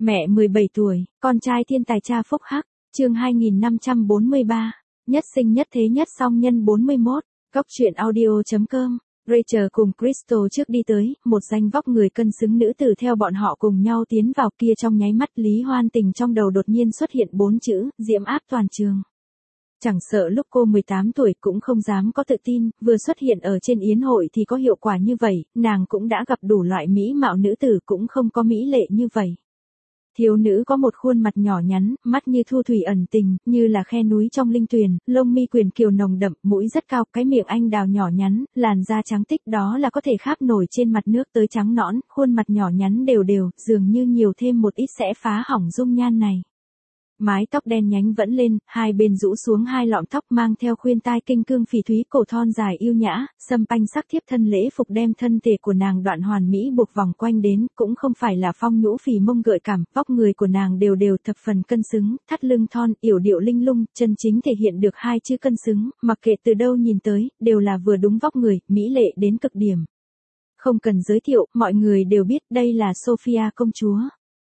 Mẹ 17 tuổi, con trai thiên tài cha phúc hắc, chương 2543, nhất sinh nhất thế nhất song nhân 41, góc truyện audio.com. Rachel cùng Crystal trước đi tới, một danh vóc người cân xứng nữ tử theo bọn họ cùng nhau tiến vào kia trong nháy mắt Lý Hoan Tình trong đầu đột nhiên xuất hiện 4 chữ, diễm áp toàn trường. Chẳng sợ lúc cô 18 tuổi cũng không dám có tự tin, vừa xuất hiện ở trên yến hội thì có hiệu quả như vậy, nàng cũng đã gặp đủ loại mỹ mạo nữ tử cũng không có mỹ lệ như vậy. Thiếu nữ có một khuôn mặt nhỏ nhắn, mắt như thu thủy ẩn tình, như là khe núi trong linh tuyền, lông mi quyền kiều nồng đậm, mũi rất cao, cái miệng anh đào nhỏ nhắn, làn da trắng tích đó là có thể khắp nổi trên mặt nước tới trắng nõn, khuôn mặt nhỏ nhắn đều đều, dường như nhiều thêm một ít sẽ phá hỏng dung nhan này. Mái tóc đen nhánh vẫn lên, hai bên rũ xuống hai lọn tóc mang theo khuyên tai kinh cương phỉ thúy cổ thon dài yêu nhã, xâm panh sắc thiếp thân lễ phục đem thân thể của nàng đoạn hoàn mỹ buộc vòng quanh đến, cũng không phải là phong nhũ phì mông gợi cảm, vóc người của nàng đều đều thập phần cân xứng, thắt lưng thon, yểu điệu linh lung, chân chính thể hiện được hai chữ cân xứng, mặc kệ từ đâu nhìn tới, đều là vừa đúng vóc người, mỹ lệ đến cực điểm. Không cần giới thiệu, mọi người đều biết đây là Sophia công chúa.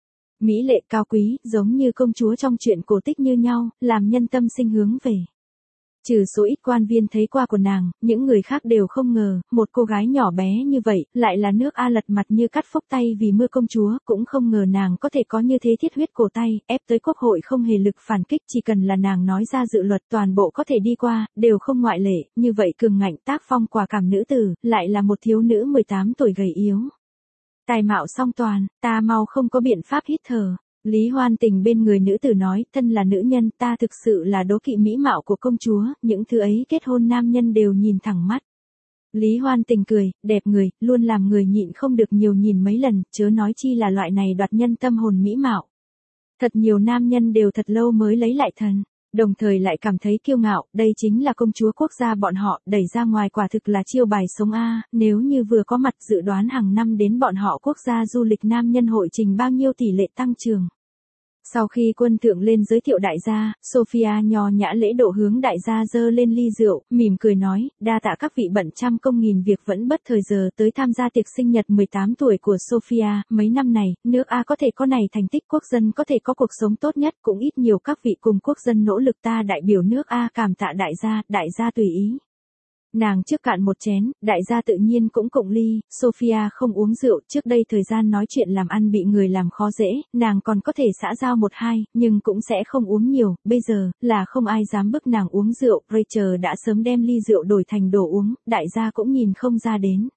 Mỹ lệ cao quý, giống như công chúa trong truyện cổ tích như nhau, làm nhân tâm sinh hướng về. Trừ số ít quan viên thấy qua của nàng, những người khác đều không ngờ, một cô gái nhỏ bé như vậy, lại là nước A lật mặt như cắt phốc tay vì mưa công chúa, cũng không ngờ nàng có thể có như thế thiết huyết cổ tay, ép tới quốc hội không hề lực phản kích, chỉ cần là nàng nói ra dự luật toàn bộ có thể đi qua, đều không ngoại lệ, như vậy cường ngạnh tác phong quả cảm nữ tử, lại là một thiếu nữ 18 tuổi gầy yếu. Tài mạo song toàn, ta mau không có biện pháp hít thở. Lý Hoan Tình bên người nữ tử nói, thân là nữ nhân ta thực sự là đố kỵ mỹ mạo của công chúa, những thứ ấy kết hôn nam nhân đều nhìn thẳng mắt. Lý Hoan Tình cười, đẹp người, luôn làm người nhịn không được nhiều nhìn mấy lần, chớ nói chi là loại này đoạt nhân tâm hồn mỹ mạo. Thật nhiều nam nhân đều thật lâu mới lấy lại thần. Đồng thời lại cảm thấy kiêu ngạo, đây chính là công chúa quốc gia bọn họ, đẩy ra ngoài quả thực là chiêu bài sống A, nếu như vừa có mặt dự đoán hàng năm đến bọn họ quốc gia du lịch nam nhân hội trình bao nhiêu tỷ lệ tăng trưởng. Sau khi quân thượng lên giới thiệu đại gia, Sophia nho nhã lễ độ hướng đại gia dơ lên ly rượu, mỉm cười nói, đa tạ các vị bận trăm công nghìn việc vẫn bất thời giờ tới tham gia tiệc sinh nhật 18 tuổi của Sophia, mấy năm này, nước A có thể có này thành tích quốc dân có thể có cuộc sống tốt nhất cũng ít nhiều các vị cùng quốc dân nỗ lực ta đại biểu nước A cảm tạ đại gia tùy ý. Nàng trước cạn một chén, đại gia tự nhiên cũng cụng ly, Sophia không uống rượu, trước đây thời gian nói chuyện làm ăn bị người làm khó dễ, nàng còn có thể xã giao một hai, nhưng cũng sẽ không uống nhiều, bây giờ, là không ai dám bức nàng uống rượu, Rachel đã sớm đem ly rượu đổi thành đồ uống, đại gia cũng nhìn không ra đến.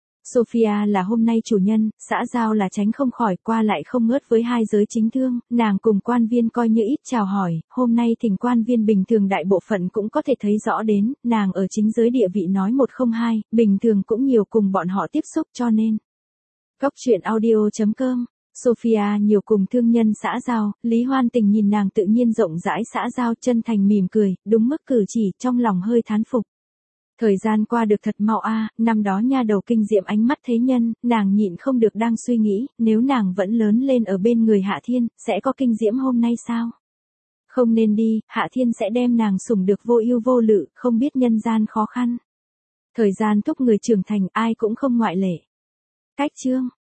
Sophia là hôm nay chủ nhân, xã giao là tránh không khỏi, qua lại không ngớt với hai giới chính thương, nàng cùng quan viên coi như ít chào hỏi, hôm nay thỉnh quan viên bình thường đại bộ phận cũng có thể thấy rõ đến, nàng ở chính giới địa vị nói 102, bình thường cũng nhiều cùng bọn họ tiếp xúc cho nên. Góc truyện audio.com. Sophia nhiều cùng thương nhân xã giao, Lý Hoan Tình nhìn nàng tự nhiên rộng rãi xã giao chân thành mỉm cười, đúng mức cử chỉ, trong lòng hơi thán phục. Thời gian qua được thật mau a, năm đó nha đầu kinh diệm ánh mắt thế nhân, nàng nhịn không được đang suy nghĩ, nếu nàng vẫn lớn lên ở bên người Hạ Thiên, sẽ có kinh diễm hôm nay sao? Không nên đi, Hạ Thiên sẽ đem nàng sủng được vô ưu vô lự, không biết nhân gian khó khăn. Thời gian thúc người trưởng thành ai cũng không ngoại lệ. Cách chương.